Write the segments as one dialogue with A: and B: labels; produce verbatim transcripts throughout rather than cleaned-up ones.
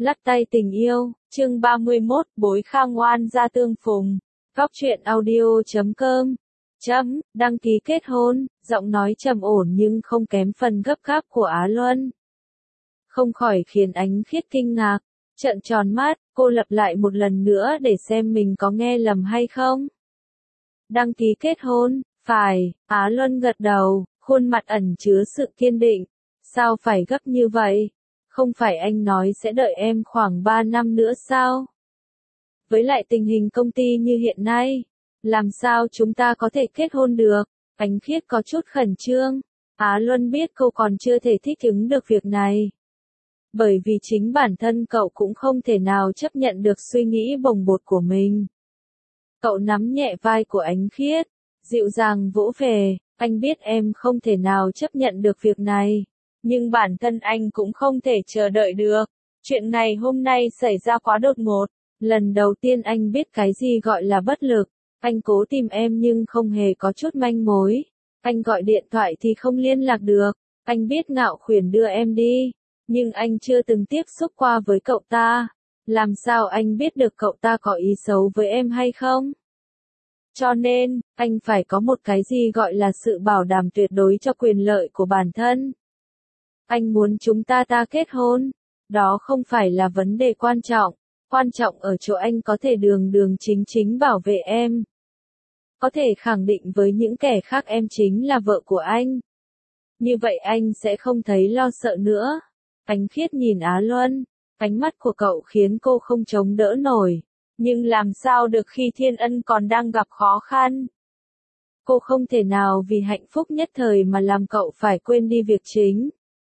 A: Lắc tay tình yêu, chương ba mươi mốt, bối khang ngoan ra tương phùng. Góc truyện audio chấm com. Chấm, đăng ký kết hôn, giọng nói trầm ổn nhưng không kém phần gấp gáp của Á Luân. Không khỏi khiến Ánh Khiết kinh ngạc, trợn tròn mắt, cô lặp lại một lần nữa để xem mình có nghe lầm hay không. Đăng ký kết hôn, phải, Á Luân gật đầu, khuôn mặt ẩn chứa sự kiên định. Sao phải gấp như vậy? Không phải anh nói sẽ đợi em khoảng ba năm nữa sao? Với lại tình hình công ty như hiện nay, làm sao chúng ta có thể kết hôn được? Ánh Khiết có chút khẩn trương. Á Luân biết cô còn chưa thể thích ứng được việc này. Bởi vì chính bản thân cậu cũng không thể nào chấp nhận được suy nghĩ bồng bột của mình. Cậu nắm nhẹ vai của Ánh Khiết, dịu dàng vỗ về, anh biết em không thể nào chấp nhận được việc này. Nhưng bản thân anh cũng không thể chờ đợi được. Chuyện này hôm nay xảy ra quá đột ngột. Lần đầu tiên anh biết cái gì gọi là bất lực. Anh cố tìm em nhưng không hề có chút manh mối. Anh gọi điện thoại thì không liên lạc được. Anh biết Ngạo Khuyển đưa em đi. Nhưng anh chưa từng tiếp xúc qua với cậu ta. Làm sao anh biết được cậu ta có ý xấu với em hay không? Cho nên, anh phải có một cái gì gọi là sự bảo đảm tuyệt đối cho quyền lợi của bản thân. Anh muốn chúng ta ta kết hôn. Đó không phải là vấn đề quan trọng. Quan trọng ở chỗ anh có thể đường đường chính chính bảo vệ em. Có thể khẳng định với những kẻ khác em chính là vợ của anh. Như vậy anh sẽ không thấy lo sợ nữa. Ánh Khiết nhìn Á Luân. Ánh mắt của cậu khiến cô không chống đỡ nổi. Nhưng làm sao được khi Thiên Ân còn đang gặp khó khăn? Cô không thể nào vì hạnh phúc nhất thời mà làm cậu phải quên đi việc chính.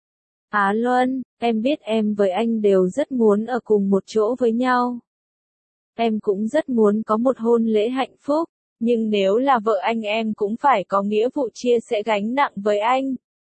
A: Á Luân, em biết em với anh đều rất muốn ở cùng một chỗ với nhau. Em cũng rất muốn có một hôn lễ hạnh phúc, nhưng nếu là vợ anh em cũng phải có nghĩa vụ chia sẻ gánh nặng với anh.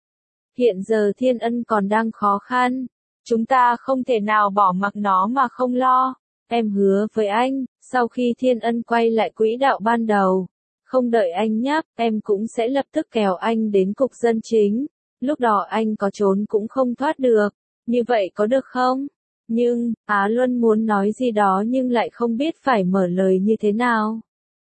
A: Hiện giờ Thiên Ân còn đang khó khăn, chúng ta không thể nào bỏ mặc nó mà không lo. Em hứa với anh, sau khi Thiên Ân quay lại quỹ đạo ban đầu, không đợi anh nhắc, em cũng sẽ lập tức kéo anh đến cục dân chính. Lúc đó anh có trốn cũng không thoát được. Như vậy có được không? Nhưng, Á Luân muốn nói gì đó nhưng lại không biết phải mở lời như thế nào.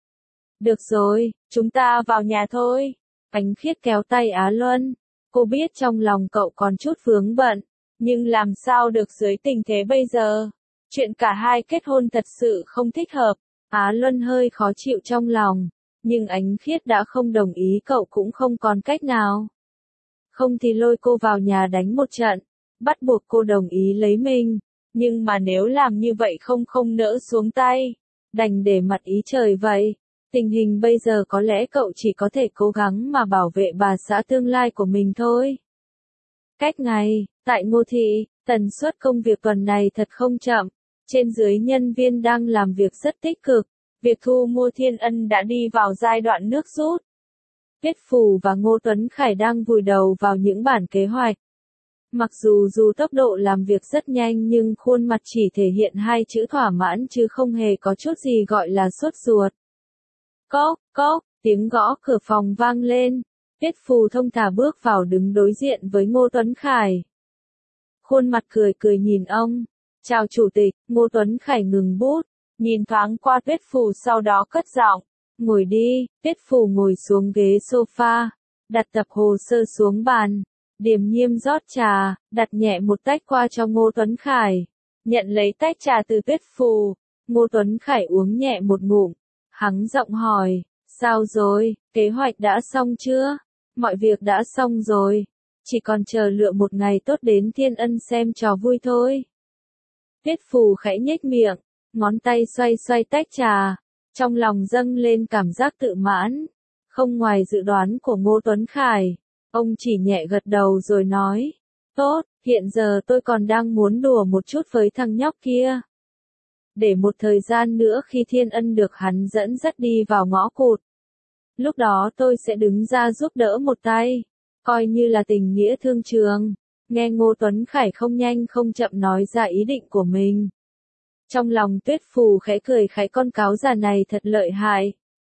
A: Được rồi, chúng ta vào nhà thôi. Ánh Khiết kéo tay Á Luân. Cô biết trong lòng cậu còn chút vướng bận. Nhưng làm sao được dưới tình thế bây giờ? Chuyện cả hai kết hôn thật sự không thích hợp. Á Luân hơi khó chịu trong lòng. Nhưng Ánh Khiết đã không đồng ý cậu cũng không còn cách nào. Không thì lôi cô vào nhà đánh một trận, bắt buộc cô đồng ý lấy mình, nhưng mà nếu làm như vậy không không nỡ xuống tay, đành để mặt ý trời vậy. Tình hình bây giờ có lẽ cậu chỉ có thể cố gắng mà bảo vệ bà xã tương lai của mình thôi. Cách ngày, tại Ngô Thị, tần suất công việc tuần này thật không chậm, trên dưới nhân viên đang làm việc rất tích cực, việc thu mua Thiên Ân đã đi vào giai đoạn nước rút. Tiết Phù và Ngô Tuấn Khải đang vùi đầu vào những bản kế hoạch. Mặc dù dù tốc độ làm việc rất nhanh nhưng khuôn mặt chỉ thể hiện hai chữ thỏa mãn chứ không hề có chút gì gọi là sốt ruột. Cốc, cốc, tiếng gõ cửa phòng vang lên. Tiết Phù thông thả bước vào đứng đối diện với Ngô Tuấn Khải. Khuôn mặt cười cười nhìn ông. Chào chủ tịch, Ngô Tuấn Khải ngừng bút, nhìn thoáng qua Tiết Phù sau đó cất giọng. Ngồi đi, Tiết Phù ngồi xuống ghế sofa, đặt tập hồ sơ xuống bàn, điềm nhiên rót trà, đặt nhẹ một tách qua cho Ngô Tuấn Khải. Nhận lấy tách trà từ Tiết Phù, Ngô Tuấn Khải uống nhẹ một ngụm, hắng giọng hỏi, sao rồi, kế hoạch đã xong chưa? Mọi việc đã xong rồi, chỉ còn chờ lựa một ngày tốt đến Thiên Ân xem trò vui thôi. Tiết Phù khẽ nhếch miệng, ngón tay xoay xoay tách trà. Trong lòng dâng lên cảm giác tự mãn, không ngoài dự đoán của Ngô Tuấn Khải, ông chỉ nhẹ gật đầu rồi nói, tốt, hiện giờ tôi còn đang muốn đùa một chút với thằng nhóc kia. Để một thời gian nữa khi Thiên Ân được hắn dẫn dắt đi vào ngõ cụt. Lúc đó tôi sẽ đứng ra giúp đỡ một tay, coi như là tình nghĩa thương trường. Nghe Ngô Tuấn Khải không nhanh không chậm nói ra ý định của mình. Trong lòng Tuyết Phù khẽ cười khẽ con cáo già này thật lợi hại.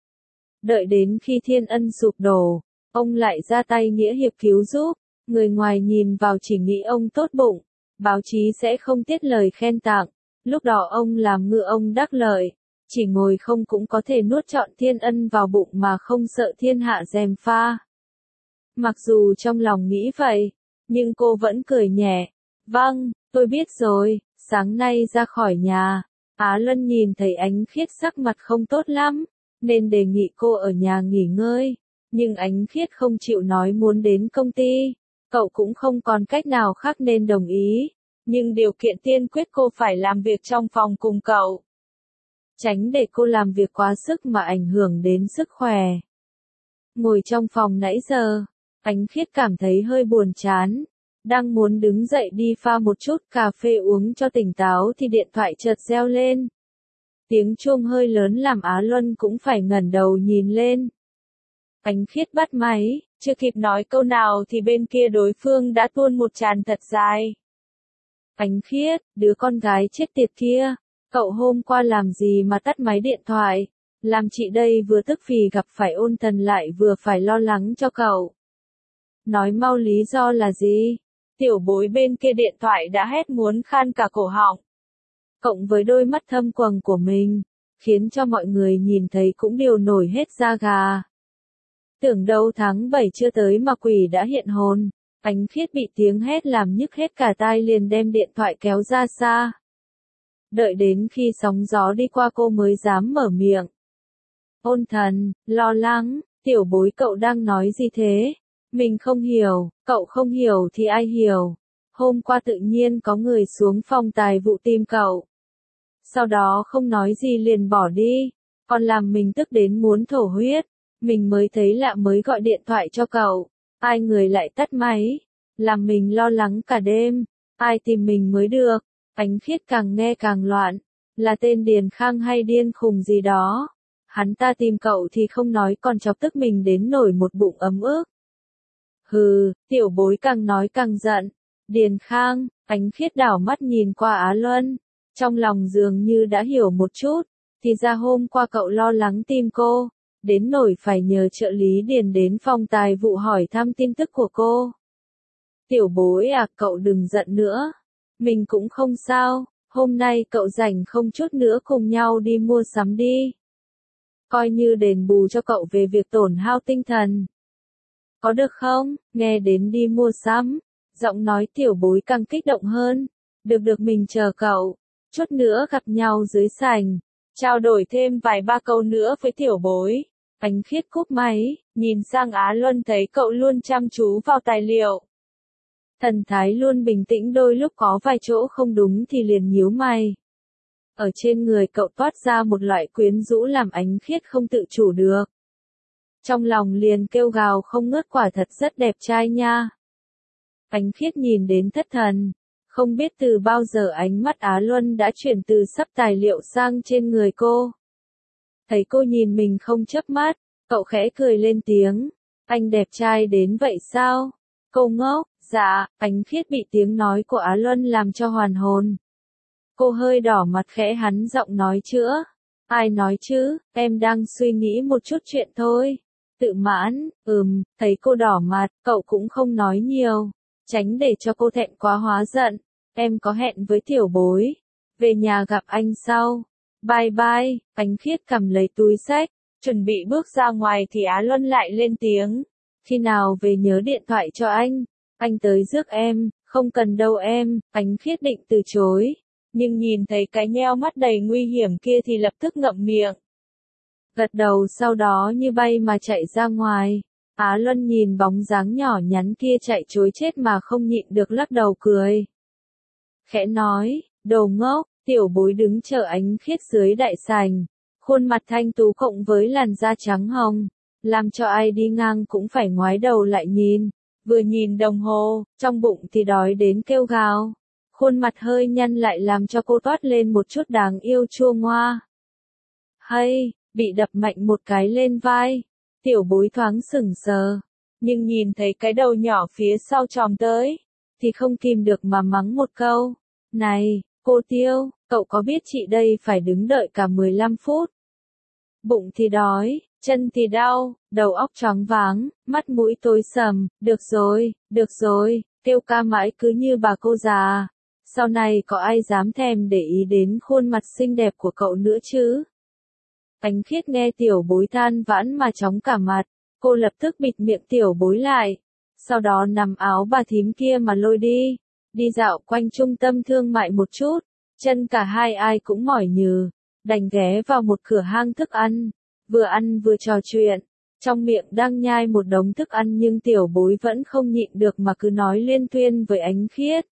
A: Đợi đến khi Thiên Ân sụp đổ, ông lại ra tay nghĩa hiệp cứu giúp, người ngoài nhìn vào chỉ nghĩ ông tốt bụng, báo chí sẽ không tiết lời khen tặng. Lúc đó ông làm ngựa ông đắc lợi, chỉ ngồi không cũng có thể nuốt trọn thiên ân vào bụng mà không sợ thiên hạ gièm pha. Mặc dù trong lòng nghĩ vậy, nhưng cô vẫn cười nhẹ. Vâng, tôi biết rồi, sáng nay ra khỏi nhà, Á Luân nhìn thấy Ánh Khiết sắc mặt không tốt lắm, nên đề nghị cô ở nhà nghỉ ngơi. Nhưng Ánh Khiết không chịu nói muốn đến công ty, cậu cũng không còn cách nào khác nên đồng ý. Nhưng điều kiện tiên quyết cô phải làm việc trong phòng cùng cậu. Tránh để cô làm việc quá sức mà ảnh hưởng đến sức khỏe. Ngồi trong phòng nãy giờ, Ánh Khiết cảm thấy hơi buồn chán. Đang muốn đứng dậy đi pha một chút cà phê uống cho tỉnh táo thì điện thoại chợt reo lên. Tiếng chuông hơi lớn làm Á Luân cũng phải ngẩng đầu nhìn lên. Ánh Khiết bắt máy, chưa kịp nói câu nào thì bên kia đối phương đã tuôn một tràng thật dài. Ánh Khiết, đứa con gái chết tiệt kia, cậu hôm qua làm gì mà tắt máy điện thoại, làm chị đây vừa tức vì gặp phải Ôn Thần lại vừa phải lo lắng cho cậu. Nói mau lý do là gì? Tiểu bối bên kia điện thoại đã hét muốn khan cả cổ họng. Cộng với đôi mắt thâm quầng của mình, khiến cho mọi người nhìn thấy cũng đều nổi hết da gà. Tưởng đâu tháng bảy chưa tới mà quỷ đã hiện hồn. Ánh Khiết bị tiếng hét làm nhức hết cả tai liền đem điện thoại kéo ra xa. Đợi đến khi sóng gió đi qua cô mới dám mở miệng. Ôn Thần, lo lắng, tiểu bối cậu đang nói gì thế? Mình không hiểu, cậu không hiểu thì ai hiểu. Hôm qua tự nhiên có người xuống phòng tài vụ tìm cậu. Sau đó không nói gì liền bỏ đi, còn làm mình tức đến muốn thổ huyết. Mình mới thấy lạ mới gọi điện thoại cho cậu. Ai người lại tắt máy, làm mình lo lắng cả đêm, ai tìm mình mới được. Ánh Khiết càng nghe càng loạn, là tên Điền Khang hay điên khùng gì đó. Hắn ta tìm cậu thì không nói còn chọc tức mình đến nổi một bụng ấm ức. Hừ, tiểu bối càng nói càng giận. Điền Khang, Ánh Khiết đảo mắt nhìn qua Á Luân, trong lòng dường như đã hiểu một chút, thì ra hôm qua cậu lo lắng tìm cô. Đến nổi phải nhờ trợ lý Điền đến phòng tài vụ hỏi thăm tin tức của cô. Tiểu bối à, cậu đừng giận nữa. Mình cũng không sao, hôm nay cậu rảnh không chút nữa cùng nhau đi mua sắm đi. Coi như đền bù cho cậu về việc tổn hao tinh thần. Có được không? Nghe đến đi mua sắm, giọng nói tiểu bối càng kích động hơn. Được được mình chờ cậu, chút nữa gặp nhau dưới sảnh, trao đổi thêm vài ba câu nữa với tiểu bối. Ánh Khiết cúp máy, nhìn sang Á Luân thấy cậu luôn chăm chú vào tài liệu. Thần thái luôn bình tĩnh, đôi lúc có vài chỗ không đúng thì liền nhíu mày. Ở trên người cậu toát ra một loại quyến rũ làm Ánh Khiết không tự chủ được. Trong lòng liền kêu gào không ngớt, quả thật rất đẹp trai nha. Ánh Khiết nhìn đến thất thần, không biết từ bao giờ ánh mắt Á Luân đã chuyển từ sắp tài liệu sang trên người cô. Thấy cô nhìn mình không chớp mắt, cậu khẽ cười lên tiếng. Anh đẹp trai đến vậy sao? Cô ngốc, dạ. Ánh Khiết bị tiếng nói của Á Luân làm cho hoàn hồn. Cô hơi đỏ mặt khẽ hắn giọng nói chữa. Ai nói chứ, em đang suy nghĩ một chút chuyện thôi. Tự mãn, ừm, thấy cô đỏ mặt, cậu cũng không nói nhiều. Tránh để cho cô thẹn quá hóa giận. Em có hẹn với tiểu bối. Về nhà gặp anh sau. Bye bye. Ánh Khiết cầm lấy túi xách, chuẩn bị bước ra ngoài thì Á Luân lại lên tiếng. Khi nào về nhớ điện thoại cho anh. Anh tới rước em. Không cần đâu em. Ánh Khiết định từ chối, nhưng nhìn thấy cái nheo mắt đầy nguy hiểm kia thì lập tức ngậm miệng. Gật đầu sau đó như bay mà chạy ra ngoài. Á Luân nhìn bóng dáng nhỏ nhắn kia chạy trối chết mà không nhịn được lắc đầu cười. Khẽ nói, đồ ngốc. Tiểu bối đứng chờ Ánh Khiết dưới đại sảnh, khuôn mặt thanh tú cộng với làn da trắng hồng, làm cho ai đi ngang cũng phải ngoái đầu lại nhìn. Vừa nhìn đồng hồ, trong bụng thì đói đến kêu gào. Khuôn mặt hơi nhăn lại làm cho cô toát lên một chút đáng yêu chua ngoa. Hay, bị đập mạnh một cái lên vai. Tiểu bối thoáng sững sờ, nhưng nhìn thấy cái đầu nhỏ phía sau chòm tới, thì không kìm được mà mắng một câu. Này, cô Tiêu, cậu có biết chị đây phải đứng đợi cả mười lăm phút? Bụng thì đói, chân thì đau, đầu óc choáng váng, mắt mũi tối sầm. Được rồi, được rồi, kêu ca mãi cứ như bà cô già. Sau này có ai dám thèm để ý đến khuôn mặt xinh đẹp của cậu nữa chứ? Ánh Khiết nghe tiểu bối than vãn mà chóng cả mặt, cô lập tức bịt miệng tiểu bối lại, sau đó nằm áo bà thím kia mà lôi đi, đi dạo quanh trung tâm thương mại một chút, chân cả hai ai cũng mỏi nhừ, đành ghé vào một cửa hang thức ăn, vừa ăn vừa trò chuyện, trong miệng đang nhai một đống thức ăn nhưng tiểu bối vẫn không nhịn được mà cứ nói liên tuyên với Ánh Khiết.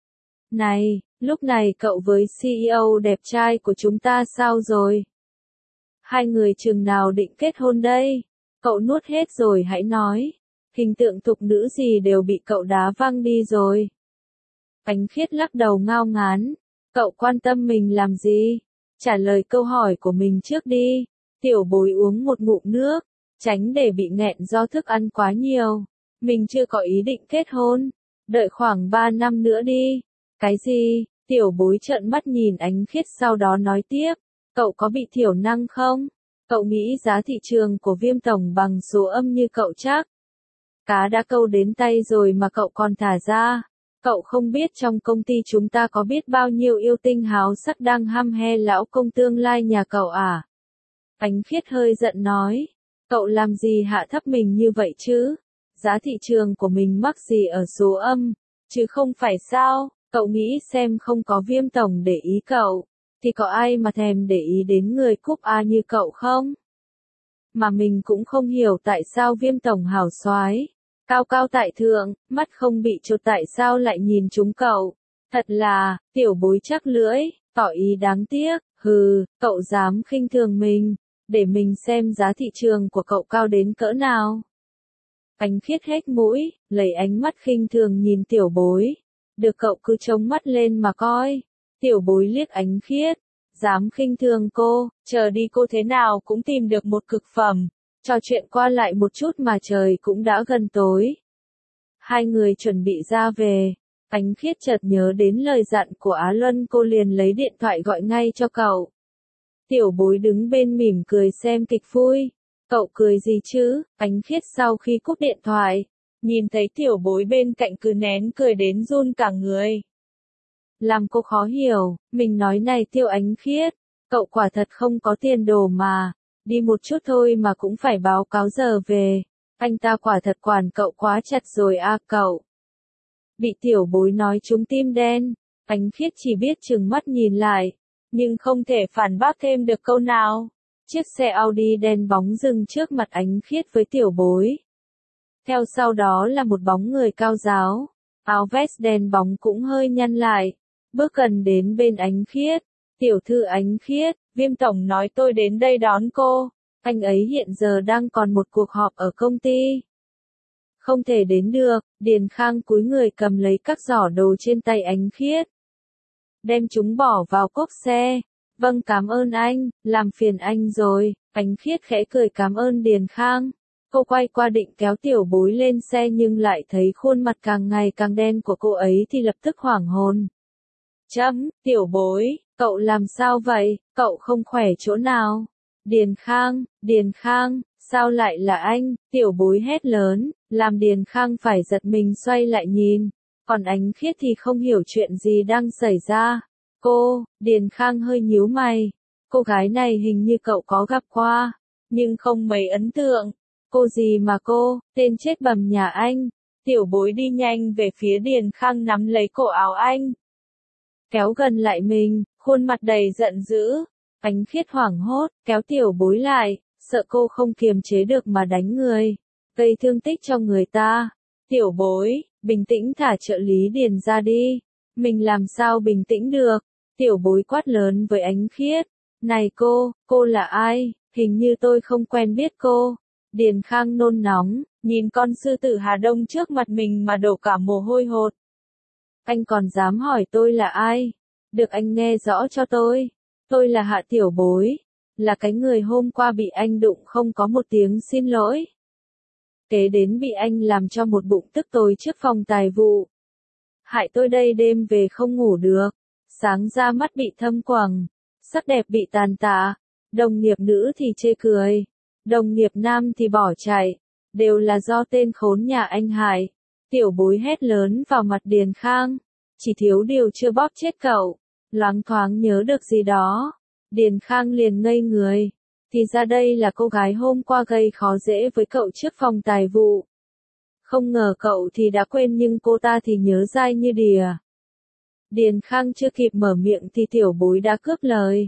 A: Này, lúc này cậu với xê e ô đẹp trai của chúng ta sao rồi? Hai người chừng nào định kết hôn đây? Cậu nuốt hết rồi hãy nói. Hình tượng thục nữ gì đều bị cậu đá văng đi rồi. Ánh Khiết lắc đầu ngao ngán. Cậu quan tâm mình làm gì? Trả lời câu hỏi của mình trước đi. Tiểu bối uống một ngụm nước, tránh để bị nghẹn do thức ăn quá nhiều. Mình chưa có ý định kết hôn. Đợi khoảng ba năm nữa đi. Cái gì? Tiểu bối trợn mắt nhìn Ánh Khiết sau đó nói tiếp. Cậu có bị thiểu năng không? Cậu nghĩ giá thị trường của Viêm tổng bằng số âm như cậu chắc? Cá đã câu đến tay rồi mà cậu còn thả ra. Cậu không biết trong công ty chúng ta có biết bao nhiêu yêu tinh háo sắc đang hăm he lão công tương lai nhà cậu à? Ánh Khiết hơi giận nói. Cậu làm gì hạ thấp mình như vậy chứ? Giá thị trường của mình mắc gì ở số âm, chứ không phải sao? Cậu nghĩ xem không có Viêm tổng để ý cậu, thì có ai mà thèm để ý đến người cúp A như cậu không? Mà mình cũng không hiểu tại sao Viêm tổng hào soái, cao cao tại thượng, mắt không bị chột tại sao lại nhìn chúng cậu. Thật là, tiểu bối chắc lưỡi, tỏ ý đáng tiếc, hừ, cậu dám khinh thường mình, để mình xem giá thị trường của cậu cao đến cỡ nào. Ánh Khiết hét mũi, lấy ánh mắt khinh thường nhìn tiểu bối. Được cậu cứ trông mắt lên mà coi. Tiểu bối liếc Ánh Khiết. Dám khinh thường cô, chờ đi cô thế nào cũng tìm được một cực phẩm. Trò chuyện qua lại một chút mà trời cũng đã gần tối. Hai người chuẩn bị ra về. Ánh Khiết chợt nhớ đến lời dặn của Á Luân, cô liền lấy điện thoại gọi ngay cho cậu. Tiểu bối đứng bên mỉm cười xem kịch vui. Cậu cười gì chứ? Ánh Khiết sau khi cúp điện thoại, nhìn thấy tiểu bối bên cạnh cứ nén cười đến run cả người. Làm cô khó hiểu, mình nói này Tiêu Ánh Khiết, cậu quả thật không có tiền đồ mà, đi một chút thôi mà cũng phải báo cáo giờ về, anh ta quả thật quản cậu quá chặt rồi à cậu. Bị tiểu bối nói trúng tim đen, Ánh Khiết chỉ biết trừng mắt nhìn lại, nhưng không thể phản bác thêm được câu nào. Chiếc xe Audi đen bóng dừng trước mặt Ánh Khiết với tiểu bối. Theo sau đó là một bóng người cao ráo, áo vest đen bóng cũng hơi nhăn lại, bước gần đến bên Ánh Khiết. Tiểu thư Ánh Khiết, Viêm tổng nói tôi đến đây đón cô, anh ấy hiện giờ đang còn một cuộc họp ở công ty. Không thể đến được, Điền Khang cúi người cầm lấy các giỏ đồ trên tay Ánh Khiết. Đem chúng bỏ vào cốp xe. Vâng cảm ơn anh, làm phiền anh rồi. Ánh Khiết khẽ cười cảm ơn Điền Khang. Cô quay qua định kéo tiểu bối lên xe nhưng lại thấy khuôn mặt càng ngày càng đen của cô ấy thì lập tức hoảng hồn. Chấm, tiểu bối, cậu làm sao vậy, cậu không khỏe chỗ nào? Điền Khang, Điền Khang, sao lại là anh? Tiểu bối hét lớn, làm Điền Khang phải giật mình xoay lại nhìn. Còn Ánh Khiết thì không hiểu chuyện gì đang xảy ra. Cô, Điền Khang hơi nhíu mày. Cô gái này hình như cậu có gặp qua, nhưng không mấy ấn tượng. Cô gì mà cô, tên chết bầm nhà anh. Tiểu bối đi nhanh về phía Điền Khang nắm lấy cổ áo anh. Kéo gần lại mình, khuôn mặt đầy giận dữ. Ánh Khiết hoảng hốt, kéo tiểu bối lại, sợ cô không kiềm chế được mà đánh người, gây thương tích cho người ta. Tiểu bối, bình tĩnh thả trợ lý Điền ra đi. Mình làm sao bình tĩnh được? Tiểu bối quát lớn với Ánh Khiết. Này cô, cô là ai? Hình như tôi không quen biết cô. Điền Khang nôn nóng, nhìn con sư tử Hà Đông trước mặt mình mà đổ cả mồ hôi hột. Anh còn dám hỏi tôi là ai? Được anh nghe rõ cho tôi. Tôi là Hạ Tiểu Bối. Là cái người hôm qua bị anh đụng không có một tiếng xin lỗi. Kế đến bị anh làm cho một bụng tức tối trước phòng tài vụ. Hại tôi đây đêm về không ngủ được. Sáng ra mắt bị thâm quầng. Sắc đẹp bị tàn tạ. Đồng nghiệp nữ thì chê cười. Đồng nghiệp nam thì bỏ chạy. Đều là do tên khốn nhà anh hại. Tiểu bối hét lớn vào mặt Điền Khang. chỉ thiếu điều chưa bóp chết cậu. Loáng thoáng nhớ được gì đó, Điền Khang liền ngây người. Thì ra đây là cô gái hôm qua gây khó dễ với cậu trước phòng tài vụ. Không ngờ cậu thì đã quên nhưng cô ta thì nhớ dai như đìa. Điền Khang chưa kịp mở miệng thì tiểu bối đã cướp lời.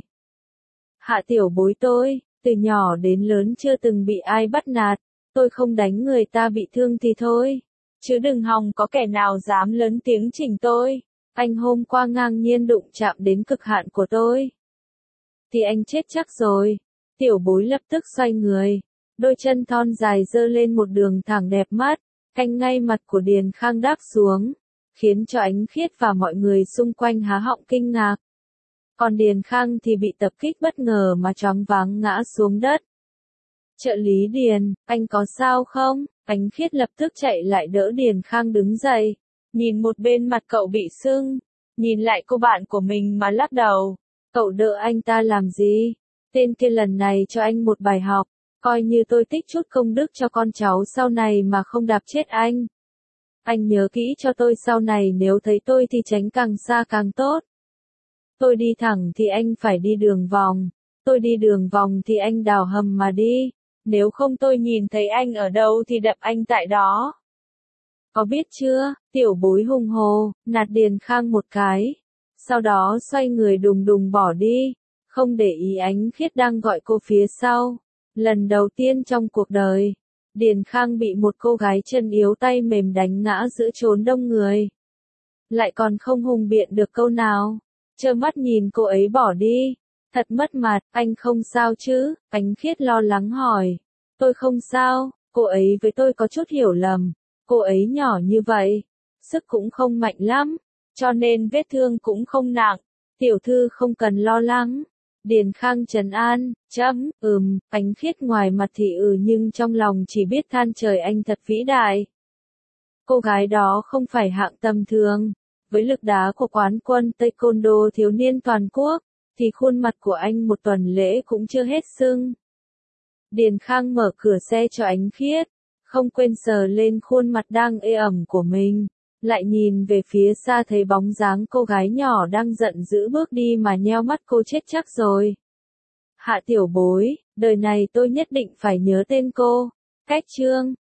A: Hạ tiểu bối tôi, từ nhỏ đến lớn chưa từng bị ai bắt nạt, tôi không đánh người ta bị thương thì thôi. Chứ đừng hòng có kẻ nào dám lớn tiếng chỉnh tôi. Anh hôm qua ngang nhiên đụng chạm đến cực hạn của tôi. Thì anh chết chắc rồi. Tiểu bối lập tức xoay người. Đôi chân thon dài dơ lên một đường thẳng đẹp mắt. Canh ngay mặt của Điền Khang đáp xuống. Khiến cho Ánh Khiết và mọi người xung quanh há họng kinh ngạc. Còn Điền Khang thì bị tập kích bất ngờ mà choáng váng ngã xuống đất. Trợ lý Điền, anh có sao không? Ánh Khiết lập tức chạy lại đỡ Điền Khang đứng dậy. Nhìn một bên mặt cậu bị sưng. Nhìn lại cô bạn của mình mà lắc đầu. Cậu đỡ anh ta làm gì? Tên kia lần này cho anh một bài học. Coi như tôi tích chút công đức cho con cháu sau này mà không đạp chết anh. Anh nhớ kỹ cho tôi sau này nếu thấy tôi thì tránh càng xa càng tốt. Tôi đi thẳng thì anh phải đi đường vòng. Tôi đi đường vòng thì anh đào hầm mà đi. Nếu không tôi nhìn thấy anh ở đâu thì đập anh tại đó. Có biết chưa, tiểu bối hùng hồ, nạt Điền Khang một cái. Sau đó xoay người đùng đùng bỏ đi. Không để ý Ánh Khiết đang gọi cô phía sau. Lần đầu tiên trong cuộc đời, Điền Khang bị một cô gái chân yếu tay mềm đánh ngã giữa chốn đông người. Lại còn không hùng biện được câu nào. Trơ mắt nhìn cô ấy bỏ đi. Thật mất mặt, anh không sao chứ? Ánh Khiết lo lắng hỏi. Tôi không sao, cô ấy với tôi có chút hiểu lầm. Cô ấy nhỏ như vậy, sức cũng không mạnh lắm, cho nên vết thương cũng không nặng. Tiểu thư không cần lo lắng. Điền Khang trấn an, chấm, ừm, Ánh Khiết ngoài mặt thì ừ nhưng trong lòng chỉ biết than trời anh thật vĩ đại. Cô gái đó không phải hạng tầm thường. Với lực đá của quán quân Taekwondo thiếu niên toàn quốc, thì khuôn mặt của anh một tuần lễ cũng chưa hết sưng. Điền Khang mở cửa xe cho Ánh Khiết, không quên sờ lên khuôn mặt đang ê ẩm của mình, lại nhìn về phía xa thấy bóng dáng cô gái nhỏ đang giận dữ bước đi mà nheo mắt cô chết chắc rồi. Hạ tiểu bối, đời này tôi nhất định phải nhớ tên cô. Cách chương